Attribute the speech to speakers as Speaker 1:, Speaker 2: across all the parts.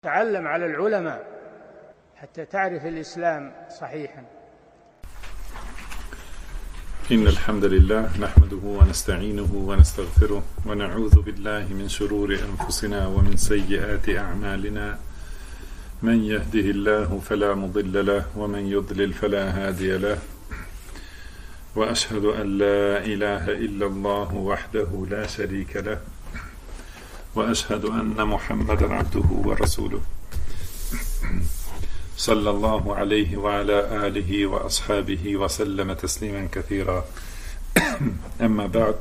Speaker 1: تعلم على العلماء حتى تعرف الإسلام صحيحا.
Speaker 2: إن الحمد لله نحمده ونستعينه ونستغفره ونعوذ بالله من شرور أنفسنا ومن سيئات أعمالنا، من يهده الله فلا مضل له ومن يضلل فلا هادي له، وأشهد أن لا إله إلا الله وحده لا شريك له، وأشهد أن محمدا عبده ورسوله صلى الله عليه وعلى آله وأصحابه وسلم تسليما كثيرا. أما بعد،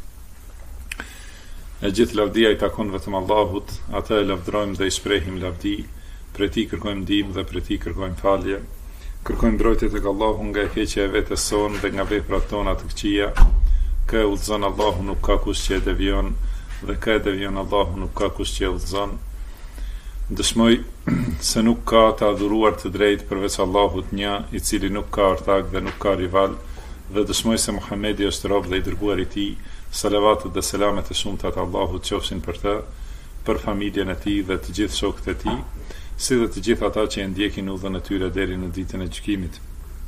Speaker 2: gjithë lavdia I takon vetëm Allahut, ata e lavdrojmë dhe I shprehim lavdi, prej Tij kërkojmë ndihmë dhe prej Tij kërkojmë falje. Kërkojmë mbrojtje tek Allahu nga e keqja e vetes sonë dhe nga veprat tona të këqija. Kë e udhëzon Allahu, nuk ka kush që e devion, dhe kë e devion Allahu, nuk ka kush që e udhëzon. Dëshmoj se nuk ka të adhuruar të drejtë përveç Allahut një, I cili nuk ka ortak dhe nuk ka rival, dhe dëshmoj se Muhamedi është rob dhe I dërguar I Tij. Salavatet dhe selamet e shumta të Allahut qofshin për të, për familjen e tij dhe të gjithë shokët e tij, si dhe të gjithë ata që e ndjekin udhën e tyre deri në ditën e gjykimit.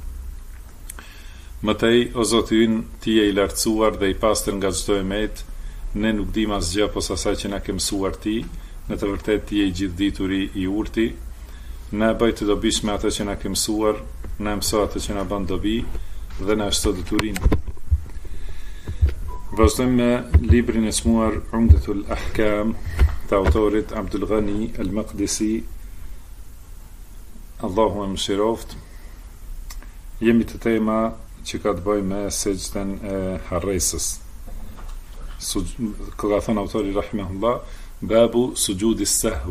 Speaker 2: Mëtej, o Zoti ynë, Ti je I lartësuar dhe I pastër nga çdo emet, ne nuk dim asgjë posa asaj që na ke mësuar Ti. Në të vërtetë Ti je I gjithdituri I urti. Na bëj të dobishme atë që na ke mësuar, na mëso atë që na bën dobi dhe na shto detyrinë. Vazhdojmë me librin e smuar Umdatul Ahkam të autorit Abdul Ghani Al-Maqdisi, Allahu e mëshiroft. Jemi të tema që ka të bëjë me sejdën e harresës. Ka thënë autori rahimahullah, babu sujudi sahwu.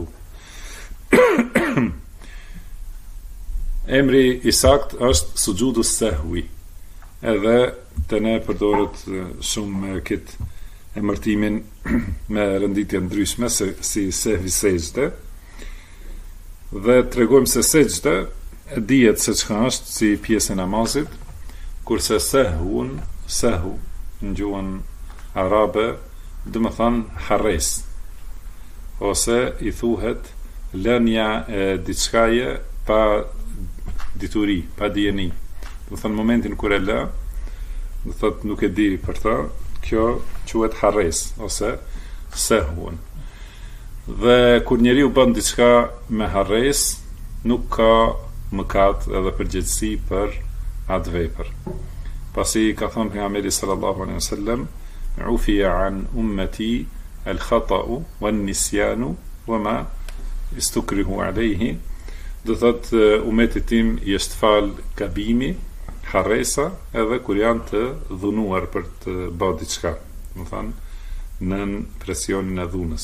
Speaker 2: Emri I sakt është sujudu sahwi. Edhe të ne përdoret shumë me këtë emërtimin me rënditje ndryshme si sehvi sejdë. Dhe tregojmë se sejdë e dihet se çka është si pjesë e namazit, kurse sehwu në gjuhën arabe do të thonë harres, ose I thuhet lënia e diçkaje pa dituri, pa dijeni. Do thënë momentin kur e lë, do thot nuk e di për ta, kjo quhet harres ose sehun. Dhe kur njeriu bën diçka me harres, nuk ka mëkat edhe përgjegjësi për atë vepër. Pasi ka thënë pejgamberi sallallahu alaihi wasallam, ufiya an ummati al-khata'u wan-nisyanu wama istukrihu alayhi. Do thot ummeti tim I është fal gabimi, harresa, edhe kur janë të dhunuar për të bërë diçka, do thënë nën presionin e dhunës.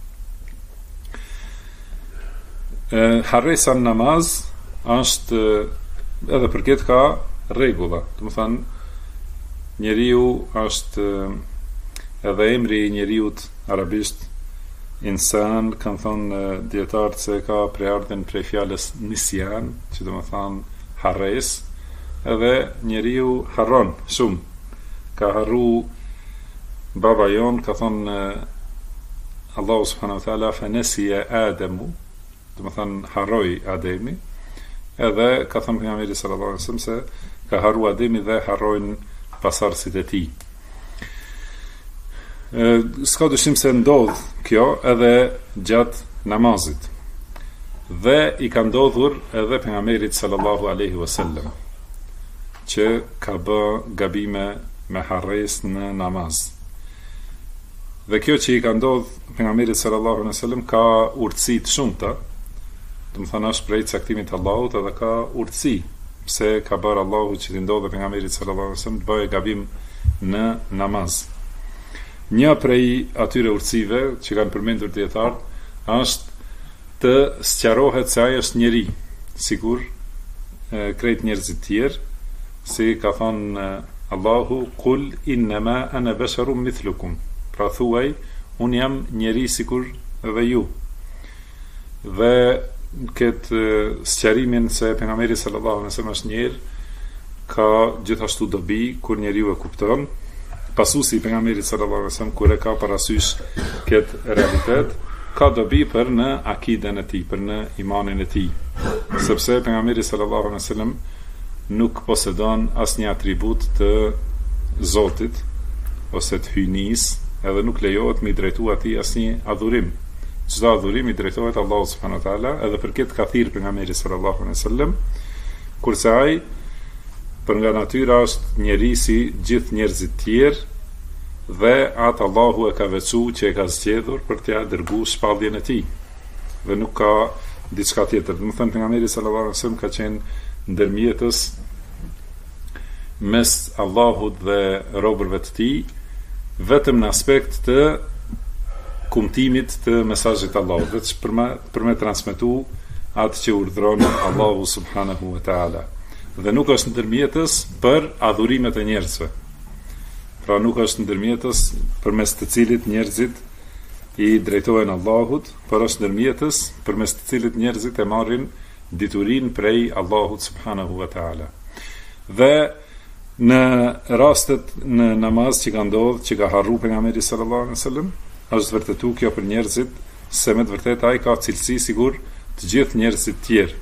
Speaker 2: Harresa në namaz është edhe për këtë ka rregulla, do thënë njeriu është edhe emri I njeriut arabisht insan, kanë thonë dietarët se ka preardhjen prej fjalës nisjan, që do të thonë harres. Edhe njeriu harron shumë. Ka harru baba jon, ka thonë Allahu subhanahu wa taala fa nasiya Adamu, do të thonë harroi Ademi. Edhe ka thënë pejgamberi sallallahu alaihi wasallam se ka harru Ademi dhe harrojnë pasardhësit e tij. S'ka dyshim se ndodh kjo edhe gjatë namazit. Dhe I ka ndodhur edhe pejgamberit sallallahu alaihi wasallam, që ka bë gabime me harres në namaz. Dhe kjo që I ka ndodh pejgamberit sallallahu alaihi wasallam ka urtësi të shumta. Do të thonë është prej caktimit të Allahut, edhe ka urtësi pse ka bërë Allahu që t'i ndodhë pejgamberit sallallahu alaihi wasallam të bëjë gabim në namaz. Një prej atyre urtësive që kanë përmendur dietarët është të sqarohet se ai është njeri, sikur krejt njerëzit tjerë, si ka thënë Allahu, kul innama ana basharun mithlukum. Pra thuaj, unë jam njeri sikur edhe ju. Dhe këtë sqarimin se pejgamberi sallallahu alaihi wasallam është njerë, ka gjithashtu dobi kur njeriu e kupton. Pasuesi I pejgamberit sallallahu alaihi wasallam kur e ka parasysh këtë realitet, ka dobi për në akiden e tij, për në imanin e tij. Sepse pejgamberi sallallahu alaihi wasallam nuk posedon asnjë atribut të Zotit ose të hyjnis, edhe nuk lejohet me i drejtu atij asnjë adhurim. Çdo adhurim i drejtohet Allahut subhanahu wa taala, edhe për këtë ka thirrë pejgamberi sallallahu alaihi wasallam, kurse ai për nga natyra është njeri si gjithë njerëzit tjerë, dhe atë Allahu e ka veçu që e ka zgjedhur për t'ia dërguar shpalljen e tij. Dhe nuk ka diçka tjetër. Do të thënë pejgamberi sallallahu alaihi wasallam ka qenë ndërmjetës mes Allahut dhe robërve të tij, vetëm në aspekt të kumtimit të mesazhit të Allahut, vetëm për me transmetu atë që urdhron Allahu subhanahu wa taala. Dhe nuk është ndërmjetës për adhurimet e njerëzve. Pra nuk është ndërmjetës përmes të cilit njerëzit i drejtohen Allahut, por është ndërmjetës përmes të cilit njerëzit e marrin diturinë prej Allahut subhanahu wa taala. Dhe në rastet në namaz që ka ndodhur, që ka harru pejgamberi sallallahu alaihi wasallam, është vërtetu kjo për njerëzit, se me të vërtetë ai ka cilësi sigur të gjithë njerëzit tjerë.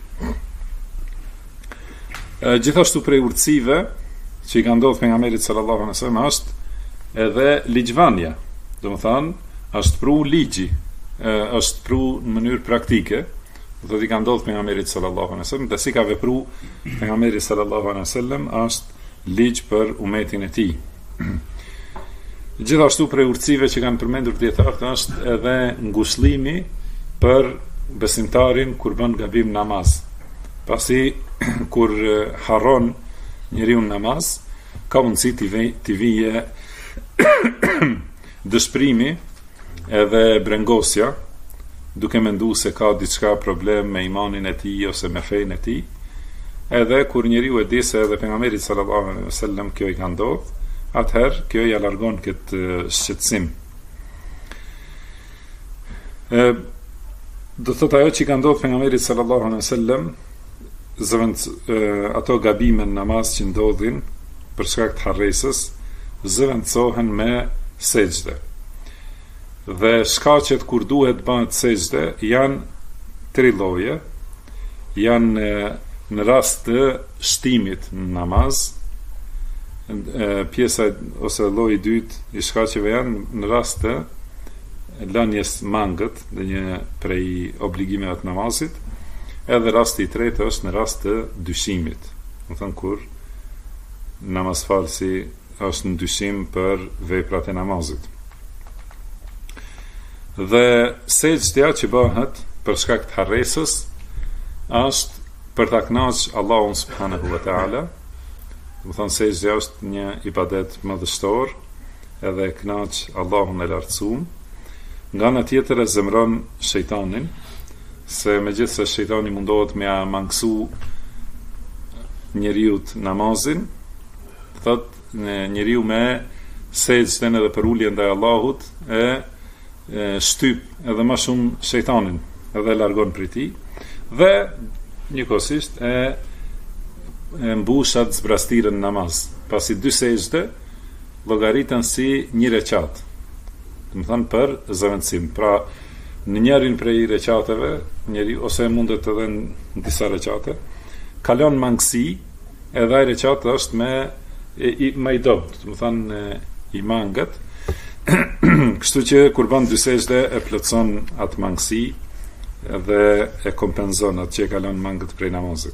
Speaker 2: Gjithashtu prej urtësive që i ka ndodhur pejgamberit sallallahu alaihi wasallam është edhe ligjvania. Domethënë, është pru ligji, është pru në mënyrë praktike. Do të ka ndodhur pejgamberit sallallahu alaihi wasallam, dhe si ka vepru pejgamberi sallallahu alaihi wasallam është ligj për umetin e tij. Gjithashtu prej urtësive që kanë përmendur dietarët është edhe ngushëllimi për besimtarin kur bën gabim namaz. Pasi kur harron njeriu namaz, ka mundësi t'i vije dëshprimi edhe brengosja, duke menduar se ka diçka problem me imanin e tij ose me fenë e tij. Edhe kur njeriu e di se edhe pejgamberi sallallahu alaihi wasallam kjo i ka ndodhur, atëherë kjo ja largon këtë shqetësim. Do thotë ajo që ka ndodhur pejgamberit sallallahu alaihi wasallam, ato gabime në namaz që ndodhin për shkak të harresës, zëvendësohen me sejdë. Dhe shkaqet kur duhet bëhet sejdë janë tri lloje. Janë në rast të shtimit në namaz, pjesa ose lloji i dytë i shkaqeve janë në rast të lënies mangët, dhe një prej obligimeve të namazit, edhe rasti i tretë është në rast të dyshimit. Do të thënë kur namazfalsi është në dyshim për veprat e namazit. Dhe sejdja që bëhet për shkak të harresës është për ta kënaqur Allahun subhanahu wa taala. Do të thonë sejdja është një ibadet madhështor, edhe e kënaq Allahun e lartësuar. Nga ana tjetër e zemron shejtanin, se megjithse shejtani mundohet me a mangësu njeriut namazin, thotë njeriu me sejdën edhe për uljen ndaj Allahut shtyp edhe më shumë shejtanin, edhe e largon prej tij, dhe njëkohësisht e mbushat zbrastirën në namaz. Pasi dy sejdë llogaritën si një rekat. Do të thënë për zëvendësim. Pra, në njërin prej recateve, ose mundet edhe në disa recate, kalon mangësi, edhe ai recat është me i dobët, do të thënë i mangët. Kështu që kur bën dy sejdë e plotson atë mangësi dhe e kompenzon atë që e kalon mangët prej namazit.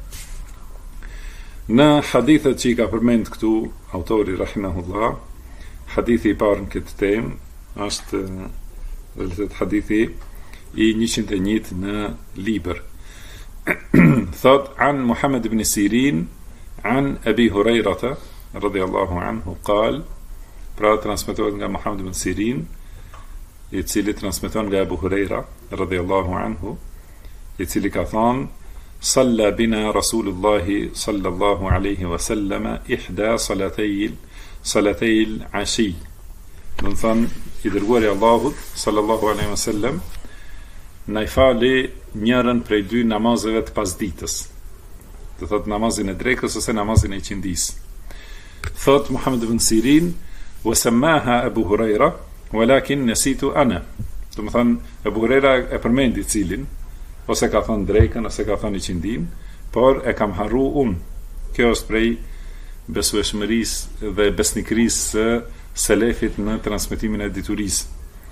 Speaker 2: Në hadithet që i ka përmend këtu autori rahimahullah, hadithi i parë në këtë temë është vërtet hadithi i 101 në libër. Thot an Muhammad ibn Sirin an Abi Hurairata radhiyallahu anhu qal, pra transmetohet nga Muhammad ibn Sirin, i cili transmeton nga Abu Huraira radhiyallahu anhu, i cili ka thënë صلى بنا رسول الله صلى الله عليه وسلم إحدى صلاتي العشي. Do të thënë, i dërguari Allahut sallallahu alaihi wasallam na i fali njërën prej dy namazeve të pasditës. Do thotë namazin e drekës ose namazin e qindis. Thot Muhammad ibn Sirin, wa sammaha Abu Huraira, walakin nasitu ana. Domethënë Ebu Hurajra e përmendi cilin, ose ka thënë drekën, ose ka thënë i qindin, por e kam harru unë. Kjo është prej besueshmërisë dhe besnikërisë së selefit në transmetimin e diturisë.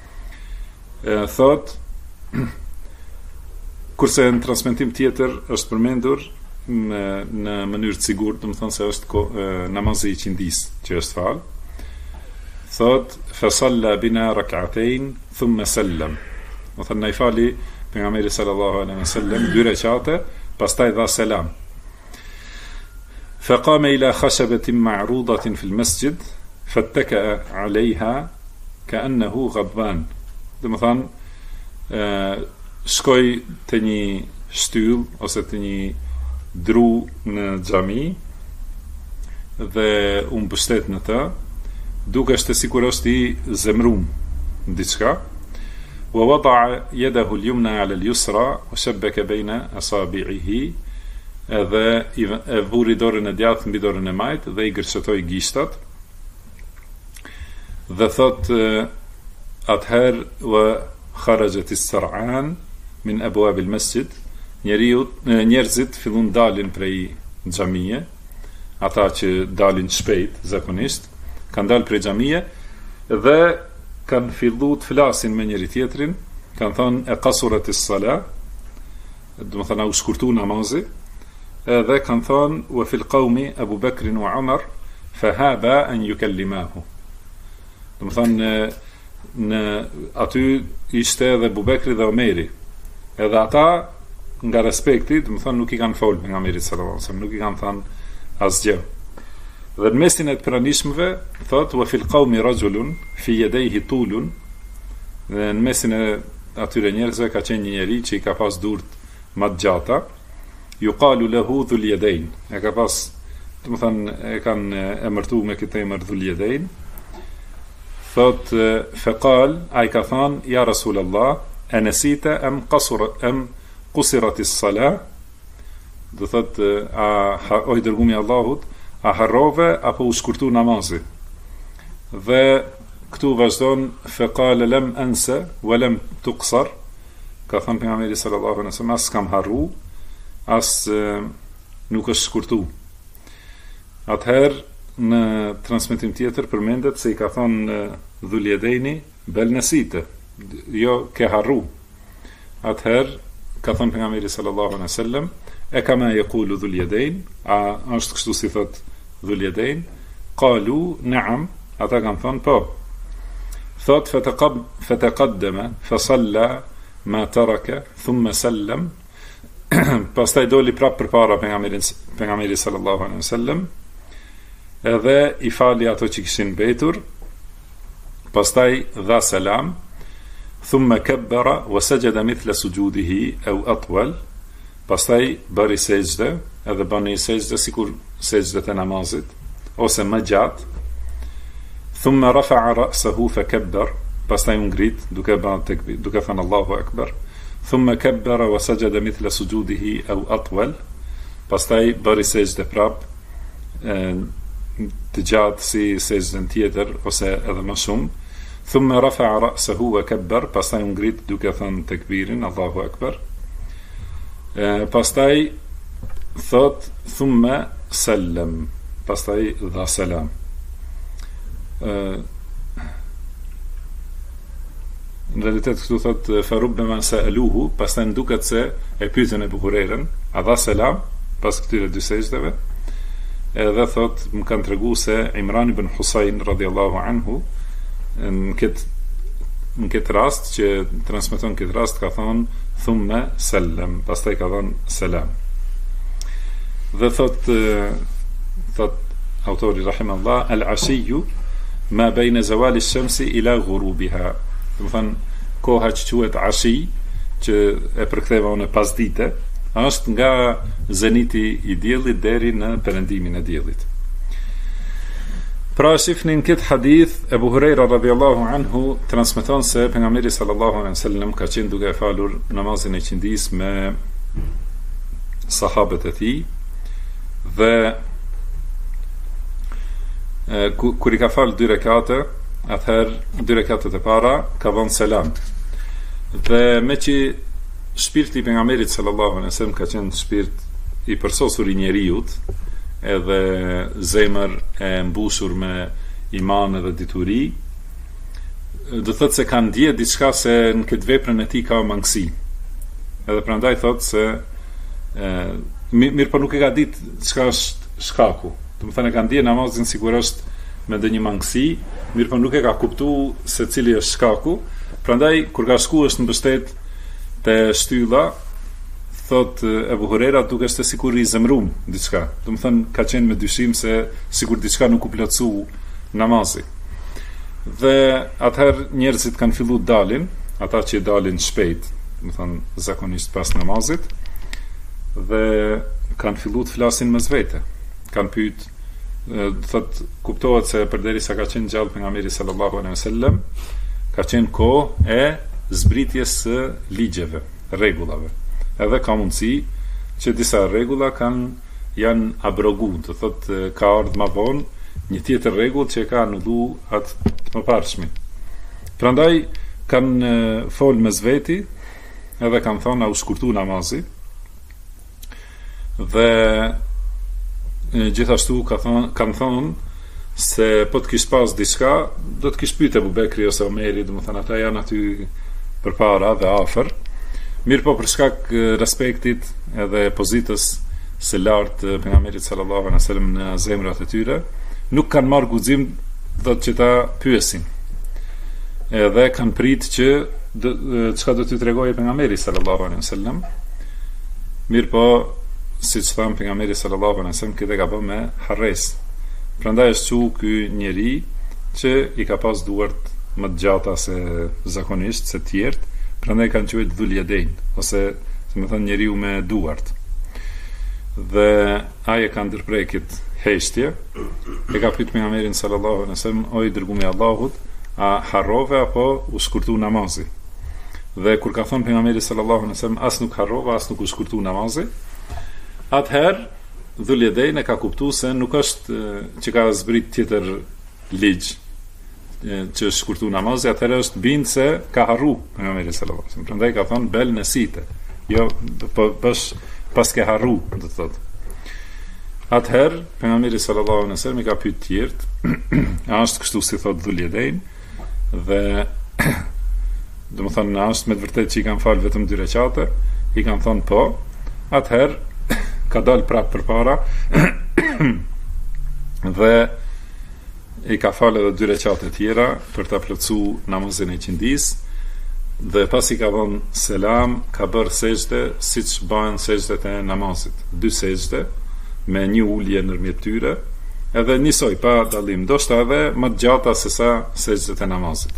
Speaker 2: Thot, kurse në transmetim tjetër është përmendur në mënyrë të sigurt, do të thonë se është namazi i qindis që është fal. Thot, fa salla bina rak'atayn thumma sallam. Do thonë ai fali pejgamberi sallallahu alaihi wasallam 2 rekate, pastaj dha selam. فقام إلى خشبة معروضة في المسجد فاتكأ عليها كأنه غضبان. Domethënë shkoi te një shtyll ose te një dru në xhami dhe u mbështet në të, duke shte sikur është i zemrum në diçka. Wa wada'a yadahu al-yumna 'ala al-yusra wa shabbaka bayna asabi'ihi, edhe e vuri dorën e djathtë mbi dorën e majtë dhe i gërshëtoi gishtat. Dhe thot atëherë wa kharajat as-sar'an min abwab al-masjid, njerëzit fillun dalin prej xhamie, ata që dalin shpejt zakonisht, kanë dalë prej xhamie dhe kanë filluar të flasin me njëri tjetrin, kanë thënë e qasurat as-salah, do të thonë u shkurtu namazi, edhe kanë thënë wa fil qawmi Abu Bakr wa Umar fahaba an yukallimahu. Do të thonë në aty ishte edhe Abu Bekri dhe Omeri, edhe ata nga respekti, do të thonë nuk i kanë folë pejgamberit sallallahu alaihi wasallam, nuk i kanë thënë asgjë. Dhe në mesin e të pranishmëve thot wa fil qawmi rajulun fi yadayhi tulun, dhe në mesin e atyre njerëzve ka qenë një njeri që i ka pas durt më të gjata, yuqalu lahu dhul yadayn, e ka pas, do të thonë e kanë emërtuar me këtë emër dhul yadayn. Thot faqal, ai ka thënë ja Rasulullah, anasita am qusirat as-salah, do thot o i dërgumi Allahut, a harrove apo u shkurtu namazi. Dhe këtu vazhdon faqal lam ansa wa lam tuqsar, ka thënë pejgamberi sallallahu alaihi wasallam, as kam harru, as nuk është shkurtu. Atëherë në transmetim tjetër përmendet se i ka thonë dhul yadaini bel nasita, jo ke harru. Atëherë ka thonë pejgamberi sallallahu alaihi wasallam, e kama yaqulu dhul yadain, a është kështu si thot dhul yadain? Qalu na'am, ata kanë thonë po. Thot fataqaddama fa salla ma taraka thumma sallam, pastaj doli prap përpara pejgamberit sallallahu alaihi wasallam, edhe i fali ato që kishin mbetur, pastaj dha selam, thumma kabbara wa sajada mithla sujudihi aw atwal, pastaj bëri sejdë, edhe bëni sejdë sikur sejdët e namazit, ose më gjatë. Thumma rafa'a ra'sahu fa kabbar, pastaj u ngrit duke bërë tekbir, duke thënë Allahu akbar. Thumma kabbara wa sajada mithla sujudihi aw atwal, pastaj bëri sejdë prap të gjatë si sejdën tjetër ose edhe më shumë. Thumma rafa'a ra'sahu wa kabbar, pastaj u ngrit duke thënë tekbirin Allahu akbar. Pastaj thot thumma sallam, pastaj dha selam. Në realitet këtu thot farubbama sa'aluhu, pastaj nduket se e pyetën Abu Hurajrën, a dha selam pas këtyre dy sejdave? Edhe thot më kanë tregu se Imran ibn Husayn radhiyallahu anhu në këtë rast që transmeton këtë rast ka thonë thumma sallam, pastaj ka thonë selam. Dhe thot autori rahimahullah, al-ashiyu ma bayna zawali ash-shamsi ila ghurubiha, do të thonë koha që quhet ashi, që e përktheva unë pasdite, është nga zeniti i diellit deri në perëndimin e diellit. Pra shifnin këtë hadith, Ebu Hurajra radhiyallahu anhu transmeton se pejgamberi sallallahu alaihi wasallam ka qenë duke falur namazin e qindis me sahabët e tij, dhe kur I ka falë 2 rekate, atëherë 2 rekatet e para ka dhënë selam. Dhe me që shpirti i pejgamberit sallallahu alaihi wasallam ka qenë shpirt i përsosur i njeriut, edhe zemër e mbushur me iman edhe dituri, do thotë se kanë ndje diçka se në këtë veprën e tij ka mangësi. Edhe prandaj thotë se mirë po nuk e ka ditë çka është shkaku. Do të thënë e ka ndje namazin sigurisht me ndonjë mangësi, mirë po nuk e ka kuptuar se cili është shkaku. Prandaj kur ka shku është në mbështet te shtylla, thot Ebu Hurera, duke se sikur i zemrum diçka. Do të thënë ka qenë me dyshim se sikur diçka nuk u plotsu namazi. Dhe atëherë njerëzit kanë fillu dalin, ata që dalin shpejt, do të thënë zakonisht pas namazit, dhe kanë fillu të flasin mes vete. Kanë pyet, do thotë kuptohet se përderisa ka qenë gjallë pejgamberi sallallahu alaihi wasallam, ka qenë kohë e zbritjes së ligjeve, rregullave. Edhe ka mundësi që disa rregulla janë abrogu, do thotë ka ardhur më vonë një tjetër rregull që ka anulluar atë të mëparshmin. Prandaj kanë fol mes veti, edhe kanë thonë u shkurtu namazi. Dhe gjithashtu kanë thonë se po të kish pas diçka, do të kish pyet Abu Bekri ose Omeri, domethënë ata janë aty përpara dhe afër. Mirë po për shkak respektit edhe pozitës së lartë pejgamberit sallallahu alaihi wasallam në zemrat e tyre, nuk kanë marrë guxim do të që ta pyesin. Edhe kanë prit që çka do t'ju tregojë pejgamberi sallallahu alaihi wasallam. Mirë po, siç thamë pejgamberi sallallahu alaihi wasallam këtë ka bërë me harres. Prandaj është ky njeri që i ka pas duart më të gjata se zakonisht, se tjerët, prandaj kanë quajtur Dhul Yadayn, ose do të thonë njeriu me duart. Dhe ai e ka ndërprekit heshtje, e ka pyet pejgamberin sallallahu alaihi wasallam, o i dërguari i Allahut, a harrove apo u shkurtu namazi? Dhe kur ka thonë pejgamberi sallallahu alaihi wasallam, as nuk harrova, as nuk u shkurtu namazi, atëherë Dhul Yadayn e ka kuptuar se nuk është që ka zbrit tjetër ligj që shkurtu namazi, atëherë është bind se ka harru pejgamberi sallallahu alaihi wasallam. Prandaj ka thonë bel nesite. Jo, po bash pas ke harru, do të thotë. Atëherë pejgamberi sallallahu alaihi wasallam i ka pyet tjerët, a është kështu si thotë Dhul Yadayn? Dhe domethënë a është me të vërtetë që i kanë fal vetëm 2 rekate? I kanë thonë po. Atëherë ka dalë prapë përpara dhe i ka falë edhe 2 rekate tjera për ta plotësuar namazin e qindis, dhe pas i ka dhënë selam, ka bërë sejdë siç bëhen sejdët e namazit, 2 sejdë me një ulje ndërmjet tyre, edhe njësoj pa dallim, ndoshta edhe më të gjata se sa sejdët e namazit.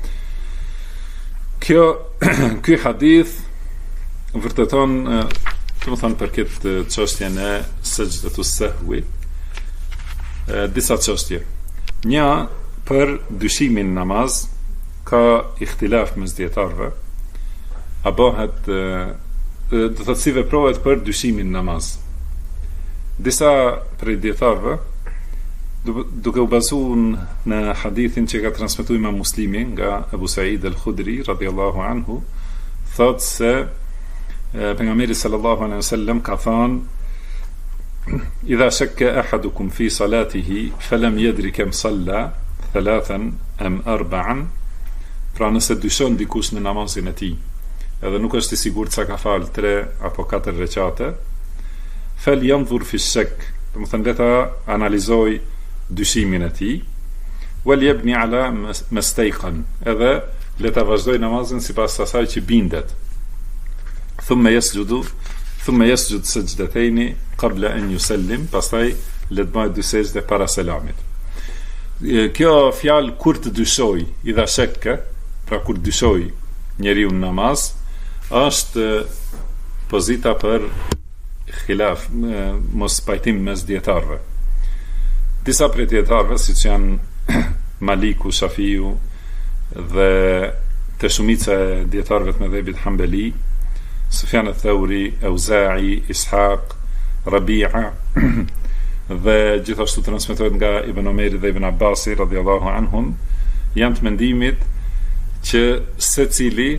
Speaker 2: Ky hadith vërteton, do të thonë për këtë çështjen e sajdatus sahwi, disa çështje. Një, për dyshimin namaz ka ihtilaf mes dietarëve, a bëhet do të thotë si veprohet për dyshimin namaz. Disa prej dietarëve, duke u bazuar në hadithin që ka transmetuar Imam Muslimi nga Abu Sa'id al-Khudri radhiyallahu anhu, thotë se pejgamberi sallallahu alaihi wasallam ka thënë: idha shakka ahadukum fi salatihi falam yadri kam salla 3 am 4, pra nëse dyshon dikush në namazin e tij edhe nuk është i sigurt sa ka fal 3 apo 4 rekate, falyanzur fi shak, do të thënë ta analizoj dyshimin e tij, wal yabni ala mastayqan, edhe le ta vazhdoj namazin sipas asaj që bindet. Thumma yasjud sajdatayn qabla an yusallim, pastaj le të bëjë 2 sejdë para selamit. Kjo fjalë kur të dyshoj, idha shakka, pra kur dyshoj njeriu në namaz, është pozita për khilaf, mos pajtim mes dietarëve. Disa prej dietarëve, siç janë Maliku, Shafiu dhe të shumica e dietarëve të mëdhëbit Hanbali, Sufjan al-Thawri, Auza'i, Ishaq, Rabi'a dhe gjithashtu transmetohet nga Ibn Omeri dhe Ibn Abbasi radhiyallahu anhum, janë të mendimit që secili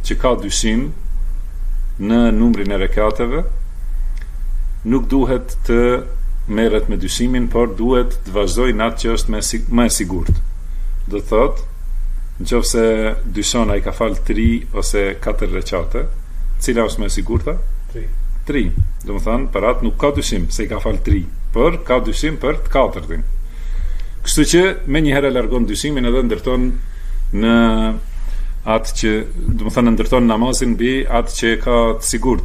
Speaker 2: që ka dyshim në numrin e rekateve, nuk duhet të merret me dyshimin, por duhet të vazhdojë në atë që është më e sigurt. Do thotë, nëse dyshon ai ka fal 3 ose 4 rekate, cila është më e sigurta? 3. Domethënë, për atë nuk ka dyshim se i ka fal 3, por ka dyshim për të katërtin. Kështu që menjëherë largon dyshimin edhe ndërton në atë që, domethënë ndërton namazin mbi atë që ka të sigurt.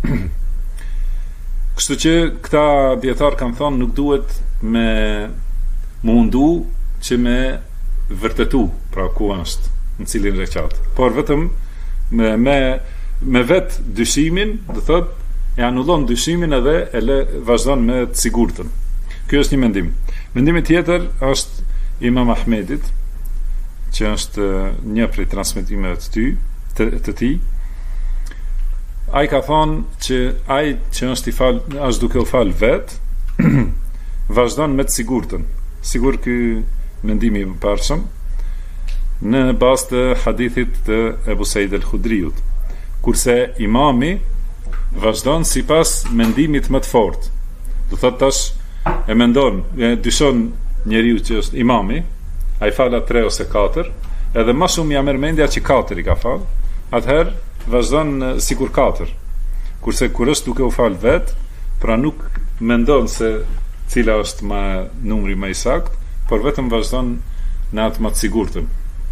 Speaker 2: Kështu që këta dietar kanë thonë nuk duhet me mundu që me vërtetu, pra ku është, në cilin rekat. Por vetëm me vet dyshimin, do thotë, e anullon dyshimin edhe e vazhdon me të sigurtën. Ky është një mendim. Mendimi tjetër është Imam Ahmedit, që është një prej transmetimeve të tij. Ai ka thonë që ai që është duke u fal vet, vazhdon me të sigurtën. Sigur ky mendimi i parshëm në bazë të hadithit të Ebu Said al-Khudriut, kurse imami vazhdon sipas mendimit më të fortë. Do thotë tash e mendon, dyshon njeriu që është imami, ai fala 3 ose 4, edhe më shumë ja merr mendja që 4 i ka fal, atëherë vazhdon sikur 4. Kurse kur është duke u fal vet, pra nuk mendon se cila është numri më i saktë, por vetëm vazhdon në atë më të sigurtën.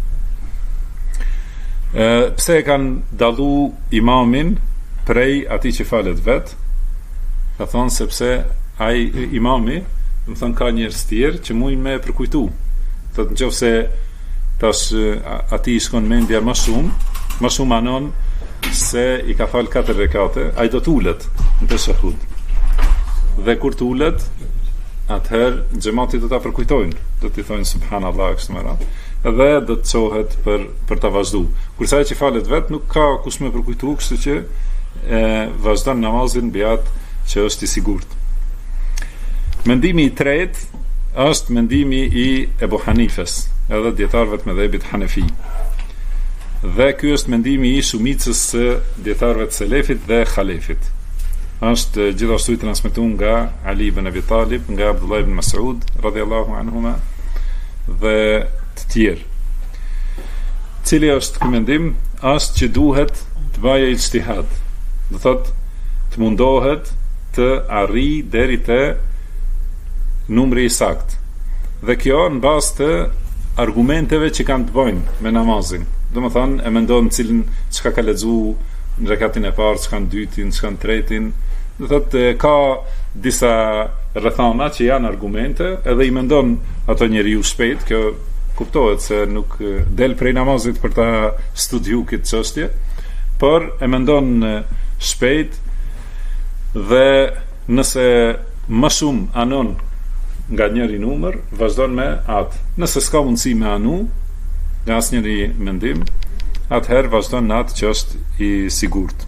Speaker 2: Pse e kanë dallu imamin prej atij që falet vet? Ka thonë sepse ai imami, do të thonë, ka njerëz të tjerë që mundin me përkujtu. Do të nëse tash atij shkon mendja më shumë anon se i ka fal 4 rekate, ai do të ulet në teshahud. Dhe kur të ulet, atëherë xhamati do ta përkujtojnë, do t'i thonë subhanallahu kështu më radh. Edhe do të çohet për ta vazhduar. Kurse ai që falet vet nuk ka kush më përkujtu, kështu që vazhdon namazin mbi atë që është i sigurt. Mendimi i tretë është mendimi i Ebu Hanifes, edhe dietarëve të mëdhëbit Hanefi. Dhe ky është mendimi i shumicës së dietarëve të selefit dhe xhalefit. Është gjithashtu i transmetuar nga Ali ibn Abi Talib, nga Abdullah ibn Mas'ud radhiyallahu anhuma dhe të tjerë. Cili është ky mendim? Është që duhet të bëjë ijtihad. Do thotë të mundohet të arrijë deri te numri i saktë. Dhe kjo në bazë të argumenteve që kanë të bëjnë me namazin. Domethënë e mendon cilin çka ka lexuar në rekatin e parë, çka në dytin, çka në tretin. Do thotë ka disa rrethana që janë argumente, edhe i mendon ato njeriu shpejt, kjo kuptohet se nuk del prej namazit për ta studiuar këtë çështje, por e mendon shpejt dhe nëse më shumë anon nga njëri numër, vazhdon me atë. Nëse s'ka mundësi me anu nga asnjëri mendim, atëherë vazhdon në atë që është i sigurt.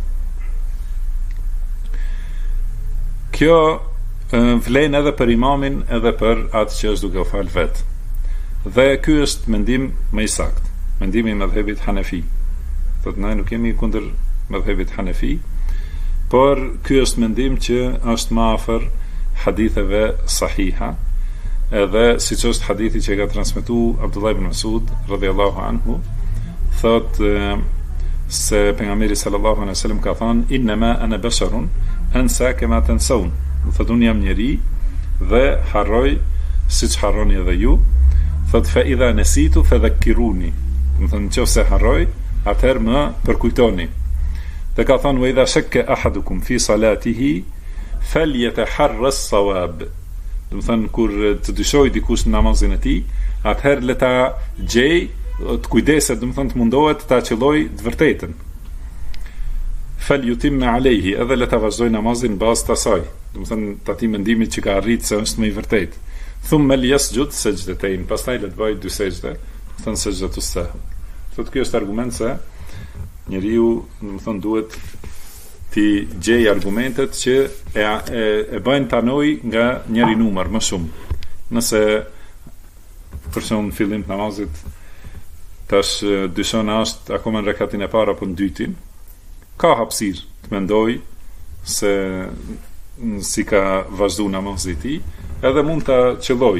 Speaker 2: Kjo vlen edhe për imamin edhe për atë që është duke u fal vet. Dhe ky është mendim më i saktë, mendimi i mëdhëbit Hanefi. Thotë ne nuk jemi kundër mëdhëbit Hanefi, por ky është mendim që është më afër haditheve sahiha, edhe siç është hadithi që ka transmetuar Abdullah ibn Mas'ud radhiyallahu anhu, thotë se pejgamberi sallallahu alaihi wasallam ka thënë inma ana basharun ansa kama tansaun. Thotë unë jam njeri dhe harroj siç harroni edhe ju. Thotë fa idha nasitu fadhakkiruni. Do të thonë nëse harroj, atëherë më përkujtoni. Dhe ka thënë wa idha shakka ahadukum fi salatihi falyataharra as-sawab. Do të thënë kur të dyshoj dikush në namazin e tij, atëherë le ta gjej, të kujdeset, do të thënë të mundohet ta qelloj të vërtetën. Falyutim alayhi, edhe le ta vazhdoj namazin bazë të asaj. Do të thënë tati mendimit që ka arrit se është më i vërtetë. Thumma liyasjud sajdatayn, pastaj le të bëj 2 sejdë, do të thënë sajdatus sahw. Thotë ky është argument se njeriu, do të thënë, duhet ti gjej argumentet që e bëjnë tanoj nga njëri numër më shumë. Nëse për shembull në fillim të namazit tash dyshon është akoma në rekatin e parë apo në dytin, ka hapësirë të mendoj se si ka vazhdu namazit i tij, edhe mund ta qelloj.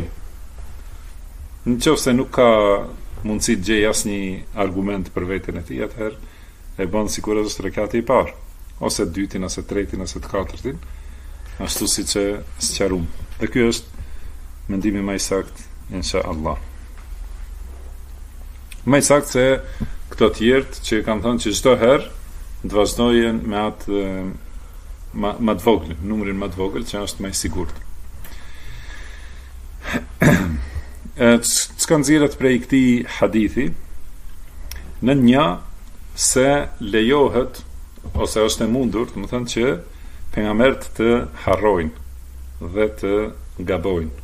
Speaker 2: Nëse nuk ka mundësi të gjej asnjë argument për veten e tij, atëherë e bën sikur është rekati i parë, ose të dytin, ose të tretin, ose të katërtin, ashtu siç e sqarum. Dhe ky është mendimi më i saktë, inshallah. Më i saktë se këto të tjerë që kanë thënë që çdo herë të vazhdojnë me atë më të vogël, numrin më të vogël që është më i sigurt. Çka nxjerrët prej këtij hadithi? Në një se lejohet ose është e mundur, do të thënë që pejgamberët të harrojnë dhe të gabojnë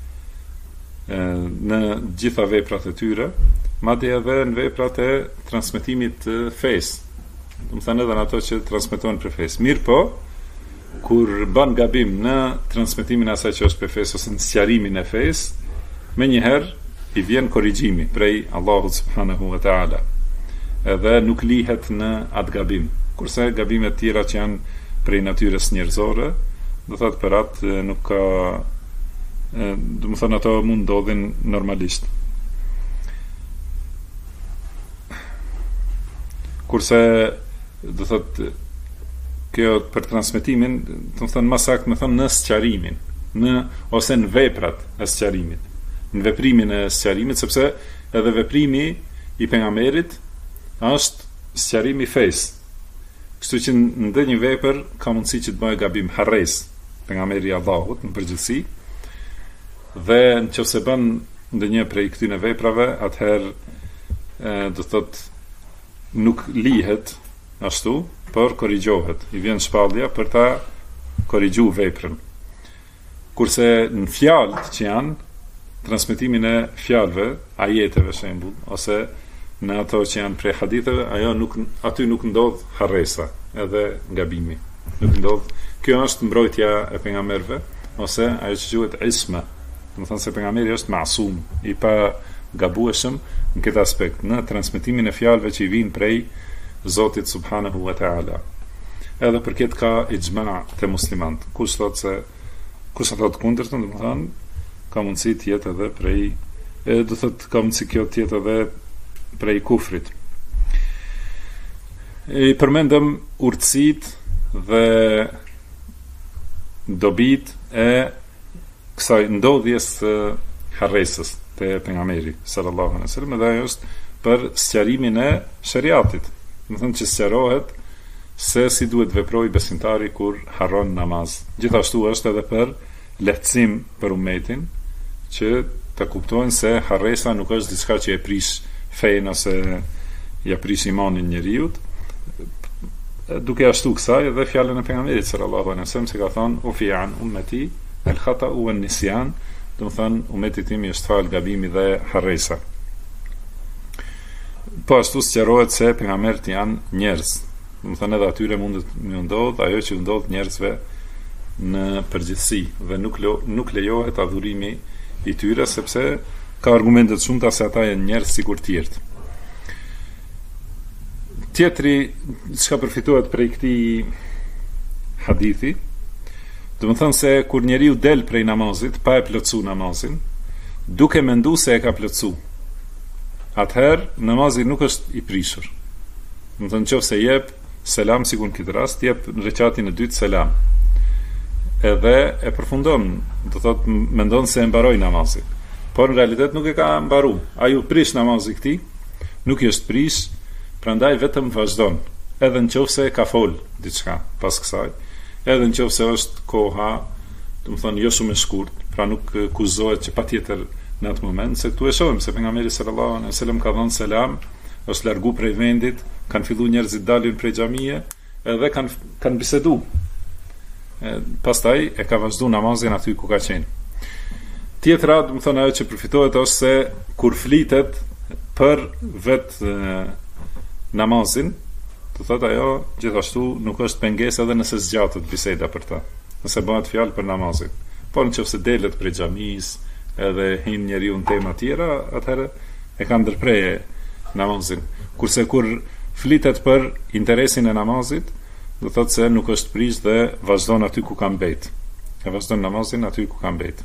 Speaker 2: në gjitha veprat e tyre, madje edhe në veprat e transmetimit të fesë. Do të thënë edhe në ato që transmetohen për fesë. Mirë po, kur bën gabim në transmetimin e asaj që është për fesë ose në sqarimin e fesë, me njëherë i vjen korrigjimi prej Allahut subhanahu wa ta'ala, edhe nuk lihet në atë gabim, kurse gabimet tjera që janë prej natyrës njerëzore, do thotë për atë nuk ka, do të thonë ato mund ndodhin normalisht. Kurse do thotë kjo për transmetimin, do të thonë më saktë më thonë në sqarimin, ose në veprat e sqarimit, në veprimin e sqarimit, sepse edhe veprimi i pejgamberit është sqarimi i fesë. Kështu që në ndonjë vepër ka mundësi që të bëjë gabim harres pejgamberi i Allahut në përgjithësi, dhe nëse bën ndonjë prej këtyre veprave, atëherë do thotë nuk lihet ashtu, por korrigjohet, i vjen shpallja për ta korrigjuar veprën. Kurse në fjalët që janë transmetimin e fjalëve, ajeteve shembull, ose në ato që janë prej haditheve, aty nuk ndodh harresa, edhe gabimi. Nuk ndodh. Kjo është mbrojtja e pejgamberëve, ose ajo që quhet isma. Do të thonë se pejgamberi është masum, i pa gabueshëm në këtë aspekt, në transmetimin e fjalëve që i vijnë prej Zotit subhanahu wa ta'ala. Edhe për këtë ka ixma të muslimanët. Kush thotë kundërtën, do të thonë ka mundësi të jetë edhe prej, do thotë ka mundësi kjo të jetë edhe prej kufrit. I përmendëm urtësitë dhe dobit e kësaj ndodhjes harresës te pejgamberi sallallahu alaihi wasallam, dhe ajo është për sqarimin e shariatit. Do të thonë që sqarohet se si duhet veproj besimtari kur harron namaz. Gjithashtu është edhe për lehtësim për ummetin, që të kuptojnë se harresa nuk është diçka që e prish fenë ose ja prish imanin njeriut, duke ashtu kësaj edhe fjalën e pejgamberit sallallahu alaihi wasallam, se ka thënë ufian ummeti el khata wan nisyan, do të thonë ummeti tim është fal gabimi dhe harresa. Po ashtu sqarohet se pejgamberët janë njerëz. Do të thonë edhe atyre mund të ndodh ajo që ndodh njerëzve në përgjithësi, dhe nuk lejohet adhurimi i tyre, sepse ka argumente të shumta se ata janë njerëz sikur të tjerët. Tjetri çka përfitohet prej këtij hadithi, do të thonë se kur njeriu del prej namazit pa e plotësuar namazin, duke menduar se e ka plotësuar, atëherë namazi nuk është i prishur. Do të thonë nëse jep selam, sikur në këtë rast jep në rekatin e dytë selam, edhe e përfundon, do thotë mendon se e mbaroi namazin, por në realitet nuk e ka mbaruar. Ai u prish namazi këtij, nuk i është prish, prandaj vetëm vazhdon, edhe nëse ka fol diçka pas kësaj, edhe nëse është koha, do të thonë jo shumë e shkurt, pra nuk kuzohet që patjetër në atë moment, se këtu e shohim se pejgamberi sallallahu alaihi wasallam ka dhënë selam, është largu prej vendit, kanë filluar njerëzit dalin prej xhamie, edhe kanë biseduar. Pastaj e ka vazhduar namazin aty ku ka qenë. Tjetra, do të thonë ajo që përfitohet është se kur flitet për vetë namazin, do thotë ajo gjithashtu nuk është pengesë edhe nëse zgjatet biseda për ta, nëse bëhet fjalë për namazin. Por nëse delet prej xhamisë edhe hin njeriu në tema tjera, atëherë e ka ndërprerje namazin. Kurse kur flitet për interesin e namazit, do thotë se nuk është prish dhe vazhdon aty ku ka mbet. E vazhdon namazin aty ku ka mbet.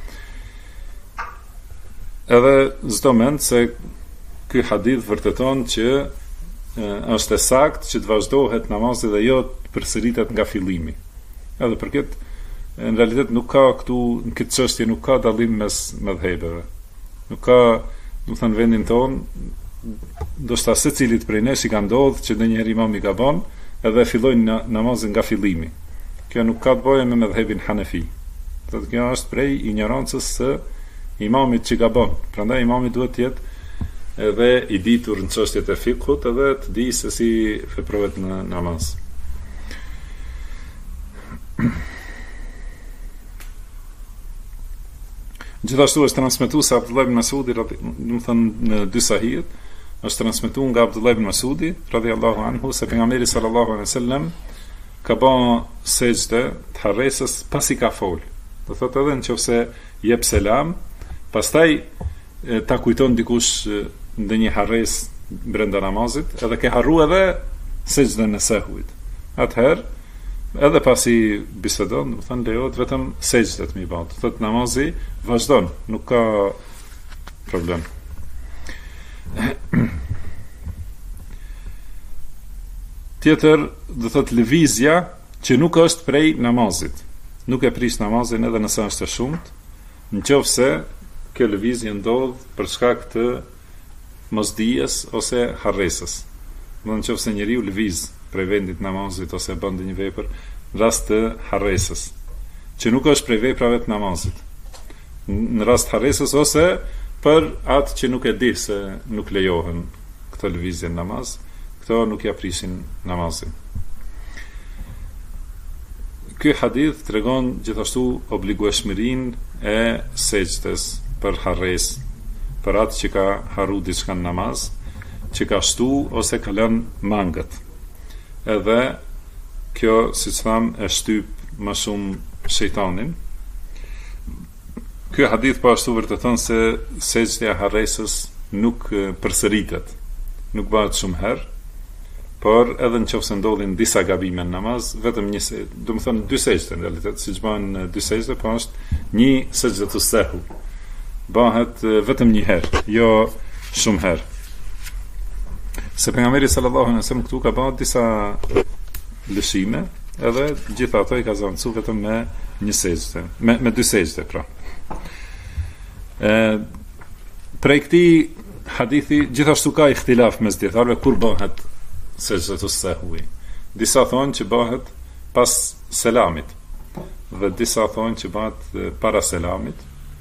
Speaker 2: Edhe çdo mend se ky hadith vërteton që është e saktë që të vazhdohet namazi dhe jo të përsëritet nga fillimi. Edhe për këtë, në realitet nuk ka këtu, në këtë çështje nuk ka dallim mes mëdhëbeve. Nuk ka, do të thënë vendin ton, ndoshta secilit prej nesh i ka ndodhur që ndonjëherë imam i gabon edhe fillojnë namazin nga fillimi. Kjo nuk ka të bëjë me mëdhëbin Hanefi. Do të kjo është prej ignorancës së imamit që gabon. Prandaj imami duhet të jetë edhe i ditur në çështjet e fikut edhe të di se si veprohet në namaz. Gjithashtu është transmetuar se Abdullah ibn Mas'udi, do të thënë në dy sahihet, është transmetuar nga Abdullah ibn Mas'udi radhiyallahu anhu se pejgamberi sallallahu alaihi wasallam ka bën sejdë të harresës pasi ka fol. Do thotë edhe nëse jep selam, pastaj ta kujton dikush ndonjë harres brenda namazit, edhe ke harru edhe sejdën e sehut. Atëherë, edhe pasi bisedon, do thënë lejohet vetëm sejdët me bë. Do thotë namazi vazhdon, nuk ka problem. Tjetër, do thotë lëvizja që nuk është prej namazit. Nuk e prish namazin edhe nëse është e shumt, nëse kjo lëvizje ndodh për shkak të mosdijes ose harresës. Do të thotë njeriu lëviz prej vendit namazit ose bën një vepër në rast të harresës, që nuk është prej veprave të namazit. Në rast harresës ose për atë që nuk e di se nuk lejohen këto lëvizje në namaz, këto nuk ja prishin namazin. Ky hadith tregon gjithashtu obligueshmërinë e sejdës për harres, për atë që ka harru diçka në namaz, që ka shtu ose ka lënë mangët. Edhe kjo, siç tham, e shtyp më shumë shejtanin. Ky hadith po ashtu vërteton se sejdja e harresës nuk përsëritet, nuk bëhet shumë herë, por edhe nëse ndodhin disa gabime në namaz, vetëm një sejdë, do të thonë dy sejdë në realitet, siç bëhen dy sejdë, po është një sejdë të sehu. Bëhet vetëm një herë, jo shumë herë. Se pejgamberi sallallahu alaihi wasallam këtu ka bërë disa lëshime, edhe gjitha ato i ka zëvendësuar vetëm me një sejdë, me dy sejdë, pra. Prej këtij hadithi gjithashtu ka ihtilaf mes dietarëve kur bëhet sejdatu sahwi. Disa thonë që bëhet pas selamit, dhe disa thonë që bëhet para selamit,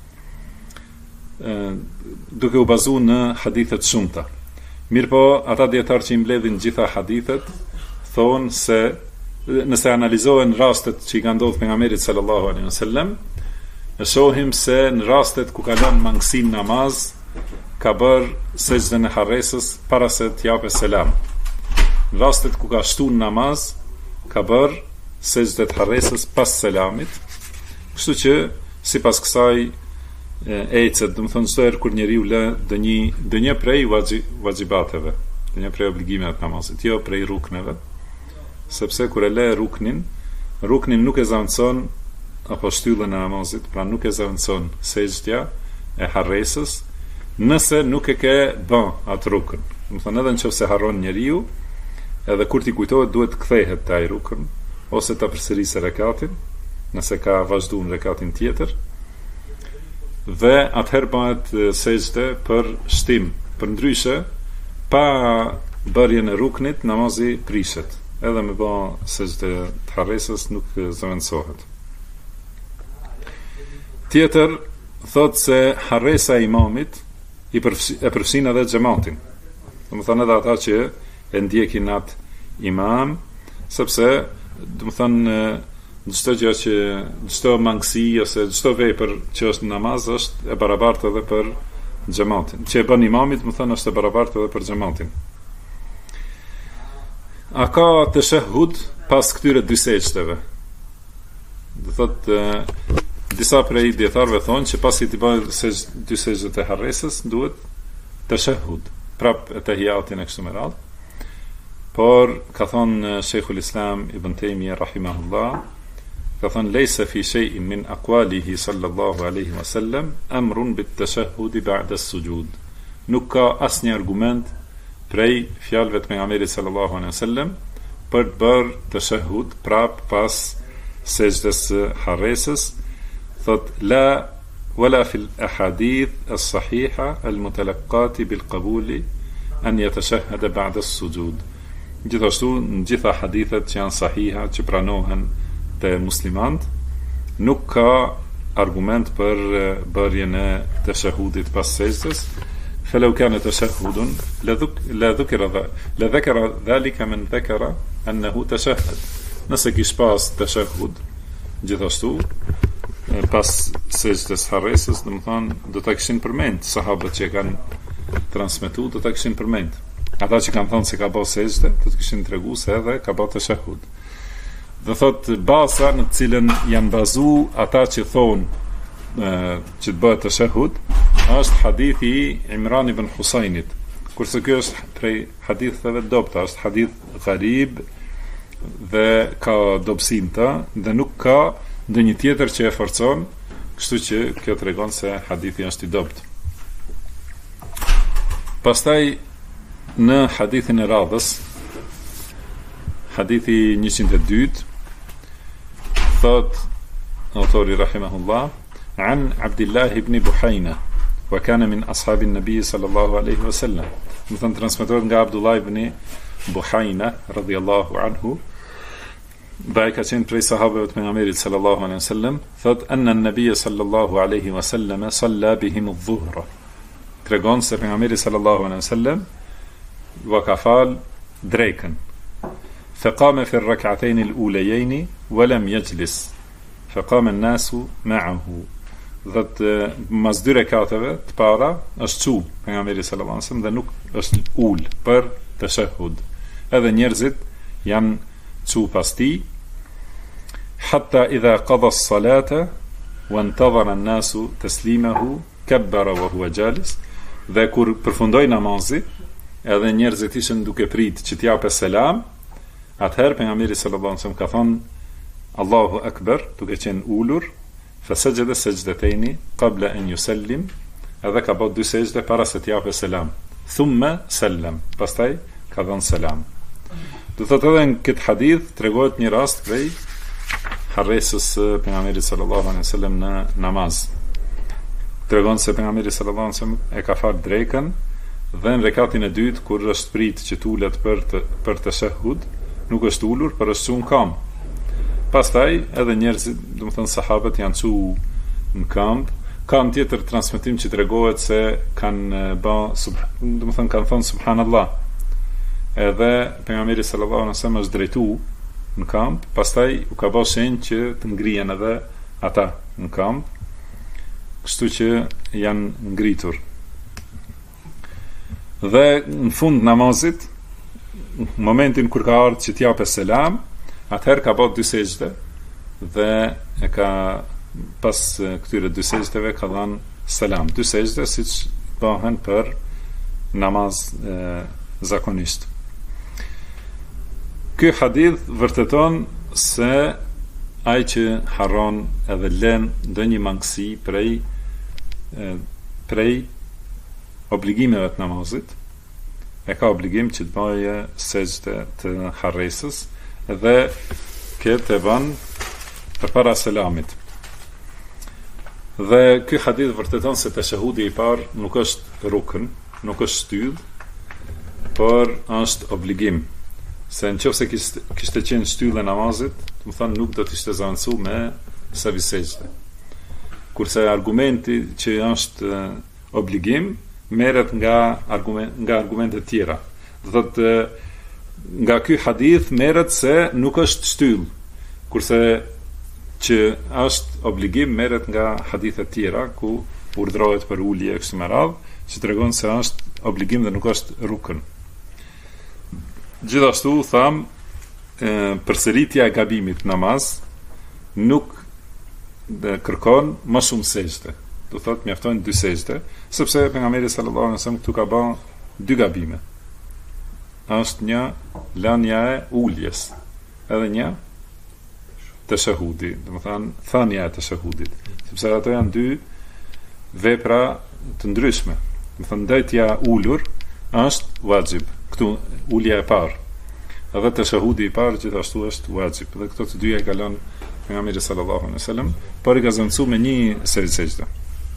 Speaker 2: duke u bazuar në hadithe të shumta. Mirë po, ata dietarë që i mbledhin gjitha hadithet thonë se nëse analizohen rastet që i ka ndodhur pejgamberit sallallahu alaihi wasallam, e shohim se në rastet ku ka lënë mangësi namaz, ka bërë sejdën e harresës para se të japë selam. Në rastet ku ka shtu në namaz, ka bërë sejdën e harresës pas selamit. Kështu që sipas kësaj ecet, do të thonë çdo herë kur njeriu lë dënjë prej vaxibateve, dënjë prej obligimeve të namazit, jo prej rukneve, sepse kur e lë ruknin nuk e zaventson apo shtyllën e namazit, pra nuk e zaventson sejdja e harresës, nëse nuk e ke bën atë rukn. Do të thonë edhe nëse harron njeriu, edhe kur ti kujtohet duhet kthehet te ai rukn, ose ta përsërisë rekatin, nëse ka vazhduar në rekatin tjetër. Dhe atëherë bëhet sejdë për shtim. Përndryshe, pa bërjen e ruknit, namazi prishet. Edhe me bë sejdë të harresës nuk zëvendësohet. Tjetër thotë se harresa e imamit e përfshin edhe xhamatin. Domethënë edhe ata që e ndjekin atë imam, sepse domethënë çdo mangësi ose çdo vepër që është në namaz është e barabartë edhe për xhamatin. Që e bën imamit, më thënë, është e barabartë edhe për xhamatin. A ka tashahhud pas këtyre dy sejdëve? Do thotë disa prej dietarëve thonë që pasi ti bën dy sejdë të harresës duhet tashahhud. prap tahiyatin e kështu me radhë. Por ka thonë Sheikhul Islam Ibn Taymiyyah rahimahullah, ka thonë lejse fi shay'in min aqwalihi sallallahu alaihi wasallam amrun bit tashahhud ba'da as-sujud. Nuk ka asnjë argument prej fjalëve të pejgamberit sallallahu alaihi wasallam për të bërë tashahhud prap pas sejdës harresës. Thot la wala fil ahadith as-sahiha al-mutalaqqati bil qabuli an yatashahhada ba'da as-sujud. Gjithashtu në gjitha hadithet që janë sahiha, që pranohen të muslimant, nuk ka argument për bërjen e tashahhudit pas sejdës. فلو كان تشهد لذكر ذلك من ذكر أنه تشهد. Nëse kish pas tashahhud gjithashtu pas sejdës harresës, do ta kishin përmend sahabët që kanë transmetuar, do ta kishin përmend. Ata që kanë thënë se ka bërë sejdë, do të kishin treguar se edhe ka bërë tashahhud. Do thot baza në të cilën janë bazuar ata që thonë që të bëhet tashahhud është hadithi Imran ibn Husajnit, kurse kjo është prej haditheve dobta, është hadith gharib dhe ka dobësimta dhe nuk ka ndonjë tjetër që e forcon, kështu që kjo tregon se hadithi është i dobët. Pastaj në hadithin e radhës, hadithi 102, thot autori rahimahullah, عن عبد الله بن بحينة وكان من أصحاب النبي صلى الله عليه وسلم. مثلا ترانسميتور عبد الله بن بحينة رضي الله عنه بايكا كان بري صحابة من صلى الله عليه وسلم ثبت أن النبي صلى الله عليه وسلم صلى بهم الظهر. ترجون سبحانه صلى الله عليه وسلم وكفال دريكا فقام في الركعتين الأوليين ولم يجلس فقام الناس معه. Dhe mas 2 rekateve të para është çu pejgamberi sallallahu alajhi wasallam dhe nuk është ul për tashahhud. Edhe njerëzit janë çu pas tij hatta idha qada as-salata wa intadhara an-nasu taslimahu kabbara wa huwa jalis. Dhe kur përfundoi namazi, edhe njerëzit ishin duke prit që t'japë selam, atëherë pejgamberi sallallahu alajhi wasallam ka thonë Allahu akbar, duke qenë ulur. فسجد سجدتين قبل أن يسلم. هذا كبعض 2 سجدة para se t'japë selam. ثم سلم. Pastaj ka dhënë selam. Do thotë edhe në këtë hadith tregohet një rast prej harresës pejgamberit sallallahu alaihi wasallam në namaz. Tregon se pejgamberi sallallahu alaihi wasallam e ka fal drekën dhe në rekatin e dytë kur është prit që tulet për tashahhud, nuk është ulur, por është në kam. Pastaj edhe njerëzit, do të thënë sahabët janë çu në kamp. Ka një tjetër transmetim që tregohet se kanë do të thënë kanë thënë subhanallah. Edhe pejgamberi sallallahu alaihi wasallam është drejtuar në kamp, pastaj u ka bërë shenjë që të ngrihen edhe ata në kamp, kështu që janë ngritur. Dhe në fund namazit, në momentin kur ka ardhur që t'japë selam, atëherë ka bërë 2 sejdë dhe e ka pas këtyre 2 sejdëve ka dhënë selam. 2 sejdë siç bëhen për namaz zakonisht. Ky hadith vërteton se ai që harron edhe lën ndonjë mangësi prej obligimeve të namazit, e ka obligim që të bëjë sejdë të harresës dhe këtë e bën përpara selamit. Dhe ky hadith vërteton se tashahudi i parë nuk është rukn, nuk është shtyllë, por është obligim. Se nëse kishte qenë shtyllë e namazit, do të thonë nuk do të ishte zavancuar me sejdë. Kurse argumenti që është obligim merret nga argumente tjera. Do thotë nga ky hadith merret se nuk është shtyllë, kurse që është obligim merret nga hadithe tjera ku urdhërohet për ulje kështu me radhë, që tregon se është obligim dhe nuk është rukn. Gjithashtu tham, përsëritja e gabimit namaz nuk kërkon më shumë sejdë. Do thotë mjaftojnë 2 sejdë, sepse pejgamberi sallallahu alaihi wasallam këtu ka bën dy gabime. Është një lënia e uljes, edhe një tashahudi, domethënë thënia e tashahudit, sepse ato janë dy vepra të ndryshme. Domethënë ndajtja ulur është wajib, këtu ulja e parë. Edhe tashahudi i parë gjithashtu është wajib, dhe këto të dyja i kalon pejgamberi sallallahu alaihi wasallam, por i ka zëvendësuar me një sejdë.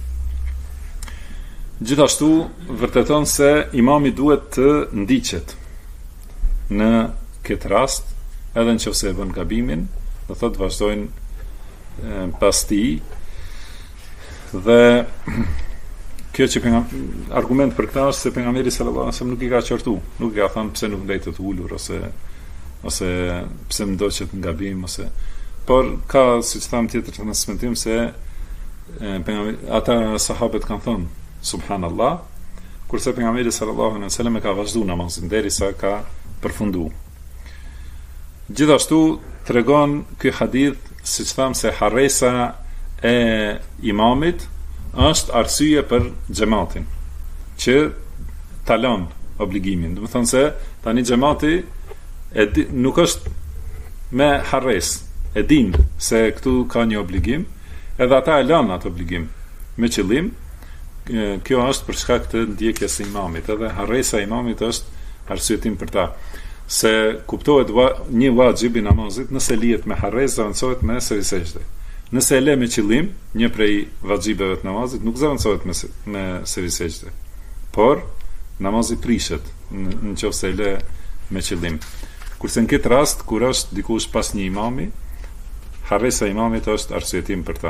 Speaker 2: Gjithashtu vërteton se imami duhet të ndiqet në këtë rast, edhe nëse e bën gabimin, do thotë vazhdojnë pas tij. Dhe kjo që argument për këtë është se pejgamberi sallallahu alajhi wasallam nuk i ka qortu, nuk i ka thënë pse nuk ndajtet ulur ose pse ndoqet në gabim por ka, siç tham, tjetër transmetim se ata sahabët kanë thënë subhanallah, kurse pejgamberi sallallahu alajhi wasallam e ka vazhduar namazin derisa ka përfunduar. Gjithashtu tregon ky hadith, siç tham, se harresa e imamit është arsye për xhamatin që talon obligimin. Do të thonë se tani xhamati nuk është me harres, e din se këtu ka një obligim, edhe ata e lën atë obligim me qëllim. Kjo është për shkak të ndjekjes së imamit, edhe harresa e imamit është arsyetim për ta. Se kuptohet një wajib i namazit nëse lihet me harres, avancohet me sejdë. Nëse e le me qëllim, një prej vajibeve të namazit nuk avancohet me sejdë. Por namazi prishet nëse e le me qëllim. Kurse në këtë rast, kur është dikush pas një imami, harresa e imamit është arsyetim për ta.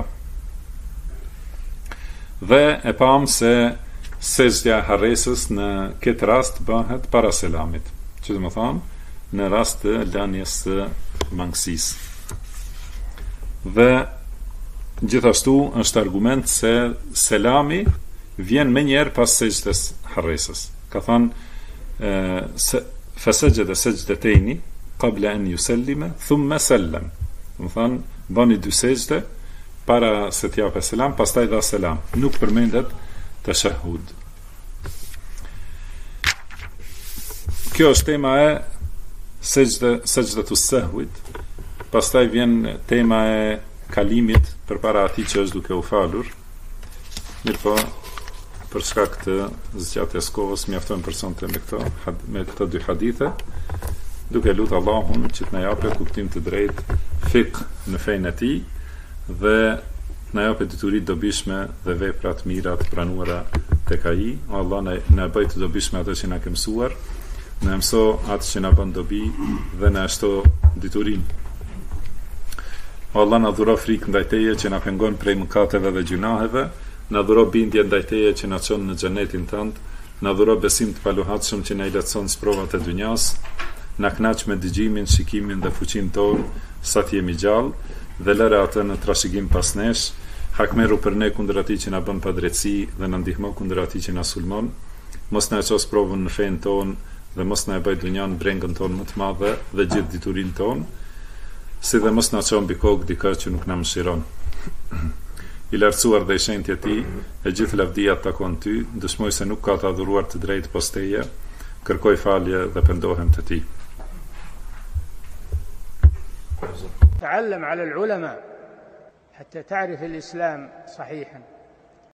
Speaker 2: Dhe e pam se sejdja e harresës në këtë rast bëhet para selamit, që do të thonë në rast të lënies së mangësisë. Dhe gjithashtu është argument se selami vjen më njëherë pas sejdës harresës. Ka thënë fasajada sajdatayn qabla an yusallima thumma sallam. Do të thonë bani dy sejdë para se t'ja pe selam, pastaj dha selam. Nuk përmendet tashahhud. Kjo është tema e sejdatu sahwit. Pastaj vjen tema e kalimit përpara atij që është duke u falur. Mirpo, për shkak të zgjatjes kohës, mjafton personte me këto dy hadithe, duke lutur Allahun që të na japë kuptim të drejtë fik në fenë e tij dhe na japë detyrit dobishme dhe vepra të mira të pranuara tek ai. Allah na bëj të dobishme ato që na ka mësuar, na mëso atë që na bën dobi dhe na shto diturinë. Allah na dhuro frikë ndaj teje që na pengon prej mëkateve dhe gjunaheve, na dhuro bindje ndaj teje që na çon në xhenetin tënd, na dhuro besim të paluhatshëm që na i lehtëson provat e dynjas, na kënaq me dëgjimin, shikimin dhe fuqinë tonë sa të jemi gjallë, dhe lëre atë në trashëgim pas nesh, hakmeru për ne kundër atij që na bën padrejtësi dhe na ndihmo kundër atij që na sulmon, mos na ços provën në fenë tonë dhe mos na e bëj dynjan brengën tonë më të madhe dhe gjithë diturinë tonë, si dhe mos na çon mbi kokë dikë që nuk na mëshiron. I lartësuar dhe i shenjtë e tij, e gjithë lavdia takon ty, dëshmoj se nuk ka të adhuruar të drejtë pos teje, kërkoj falje dhe pendohem te ti.
Speaker 1: تعلم على العلماء حتى تعرف الإسلام صحيحا.